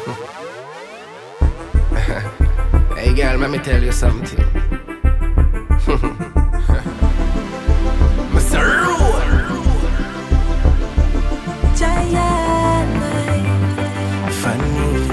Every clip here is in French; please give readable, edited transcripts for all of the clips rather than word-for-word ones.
Hey girl, let me tell you something. Mr. Rude. Giant Funny.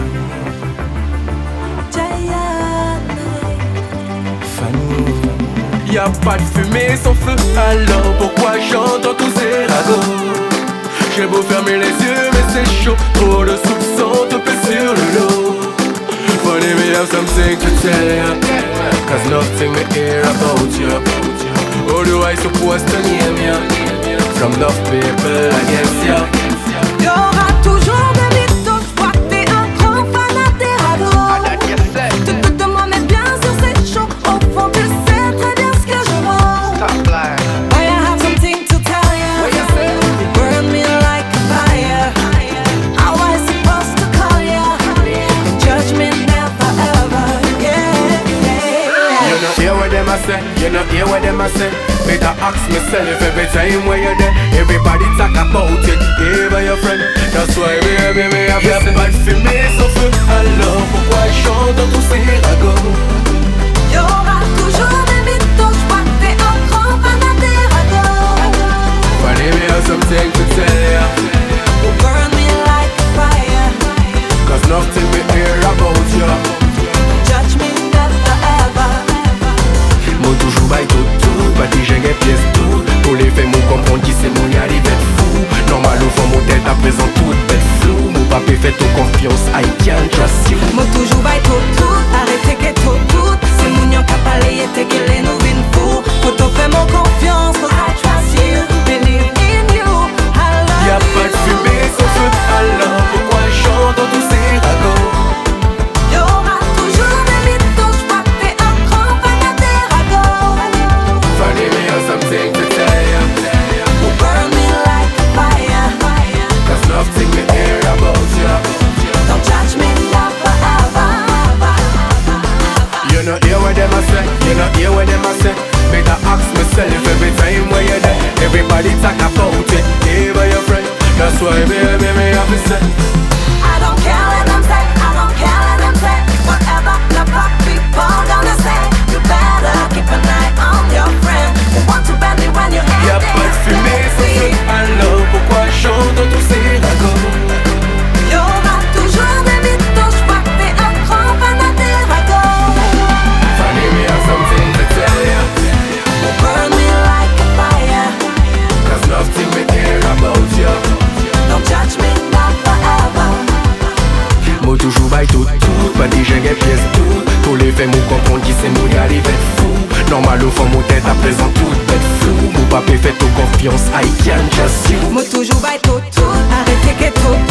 Y'a pas de fumée sans feu, alors pourquoi j'entends tous ces ragots? J'ai beau fermer les yeux mais c'est chaud, trop de soupçons te pèsent sur le dos. Funny me have something to tell ya, cause nothing me hear about you. How do I suppose to name ya? From enough people against ya. Y'aura toujours des mythos, je vois que t'es un grand fanat des ragots. Tu doutes de moi mais bien sûr c'est chaud, au fond tu sais très bien ce que je vaux. Boy, I have something to tell ya. You burn me like a fire. How I supposed to call ya? Judge me never ever, yeah. You know hear what them a say, you know hear what them a say. Better ask myself every time where you're there. Everybody talk about it, even your friend. That's why baby me have y'a pas de fumée sans feu, alors pourquoi je chante dans tous ces ragots? Y'aura toujours des mythos, je vois que t'es un grand fanat des ragots. Funny me have something to tell ya, You burn me like a fire. cause nothing we hear about ya. Judge me never ever. Moi toujours bail tout, pas dit j'ai des pièces tout. Pour les faits m'ont comprendre qui c'est mon arrivé de fou. Normal au fond mon tête à présent toute bête flou. Mon papé fait tout confiance, I can't trust you. Moi toujours bail tout, arrêtez que tout. C'est mon yon qui parlé et t'es qu'elle est nous vine fou. Faut t'en faire mon confiance, cause I trust you. Believe in you, I love you. Y'a pas de fumée sans feu, alors pourquoi je chante dans tous ces ragots? Y'aura toujours des mythos, je vois que t'es un grand fanat des ragots. Funny me have something to tell ya, You burn me like a fire. cause nothing we hear about ya. Don't judge me never ever. You know hear what them a say, you know hear what them a say. Better ask myself every time where you're there. Everybody talk about it, even your friend. That's why baby me have to say, I don't care what them say, I don't care what them say. Whatever the fuck people gonna say, you better keep an eye on your friend who want to bend me when you y'a ain't pas de fumée sans feu, there. alors pourquoi je chante dans tous ces ragots? Y'aura toujours des mythos, je vois que t'es un grand fanat des ragots. Funny me have something to tell ya, You burn me like a fire. cause nothing we hear about ya. Don't judge me never ever. Moi toujours bail tout, pas dit j'ai des pièces tout. Pour les faits m'ont comprendre qui c'est mon arrivé de fou. Normal au fond mon tête à présent toute bête flou. Mon papé fait tout confiance, I can't trust you. Moi toujours bail tout, arrêtez que tout.